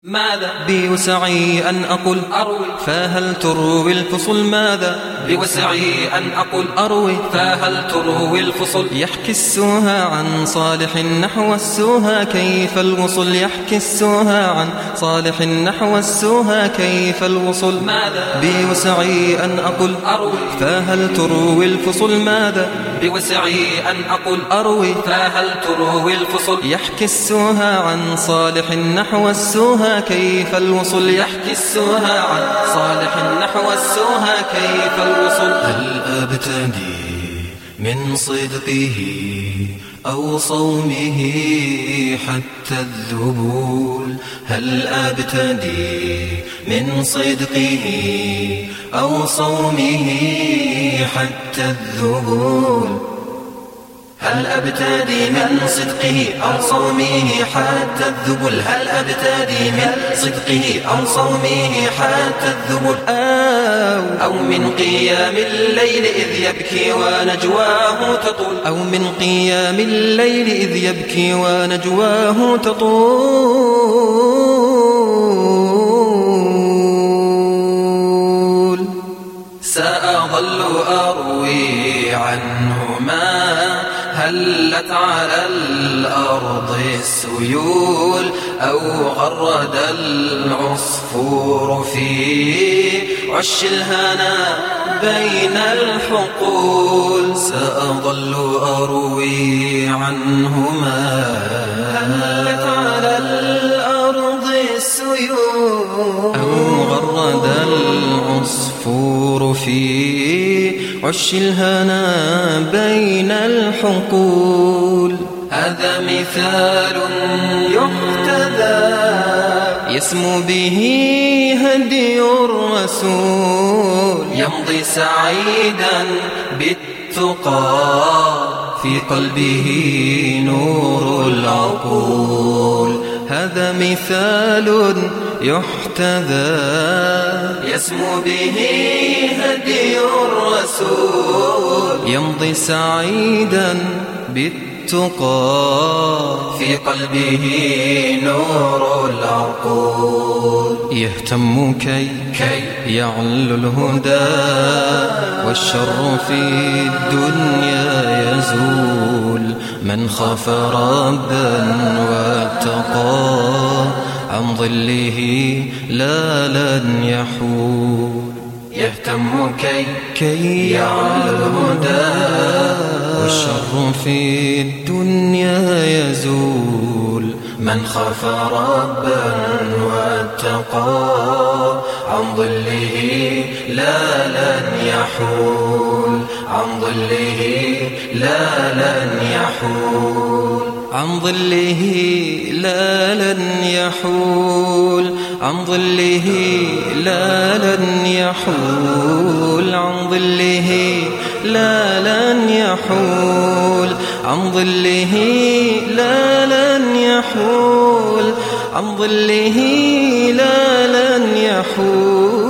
ماذا بوسعي أن أقول أروي فهل تروي الفصل ماذا بوسعي أن أقول أروي فهل تروي الفصل يحكي السوها عن صالح نحو السوها كيف الوصل يحكي السوها عن صالح نحو السوها كيف الوصل ماذا بوسعي أن أقول أروي فهل تروي الفصل ماذا بوسعي أن أقول أروي فهل تروي الفصل يحكي السوها عن صالح نحو السوها كيف الوصل يحكي السوها عن صالح نحو السوها كيف الوصل هل أبتدي من صدقه أو صومه حتى الذبول هل أبتدي من صدقه أو صومه حتى الذبول هل أبتدي من صدقه أو صومه حتى الذبل هل أبتدي من صدقه أو صومه حتى الذبل أو من قيام الليل إذ يبكي ونجواه تطول أو من قيام الليل إذ يبكي ونجواه تطول سأظل أروي عنهما هلت على الأرض السيول أو غرد العصفور في عش الهنا بين الحقول سأظل أروي عنهما هلت على الأرض السيول أو غرد العصفور في عش الهنا بين الحقول هذا مثال يقتدى يسمو به هدي الرسول يمضي سعيدا بالتقى في قلبه نور العقول هذا مثال يحتذى يسمو به هدي الرسول يمضي سعيدا بالتقى في قلبه نور العقول يهتم كي يعلو الهدى والشر في الدنيا يزول من خاف ربا واتقى عن ظله لا لن يحول يهتم كي يعلو الهدى والشر في الدنيا يزول من خاف ربا واتقى عن ظله لا لن يحول عن ظله لا لن يحول عن ظله لا لن يحول عن ظله لا لن يحول عن ظله لا لن يحول عن ظله لا لن يحول عن ظله لا لن يحول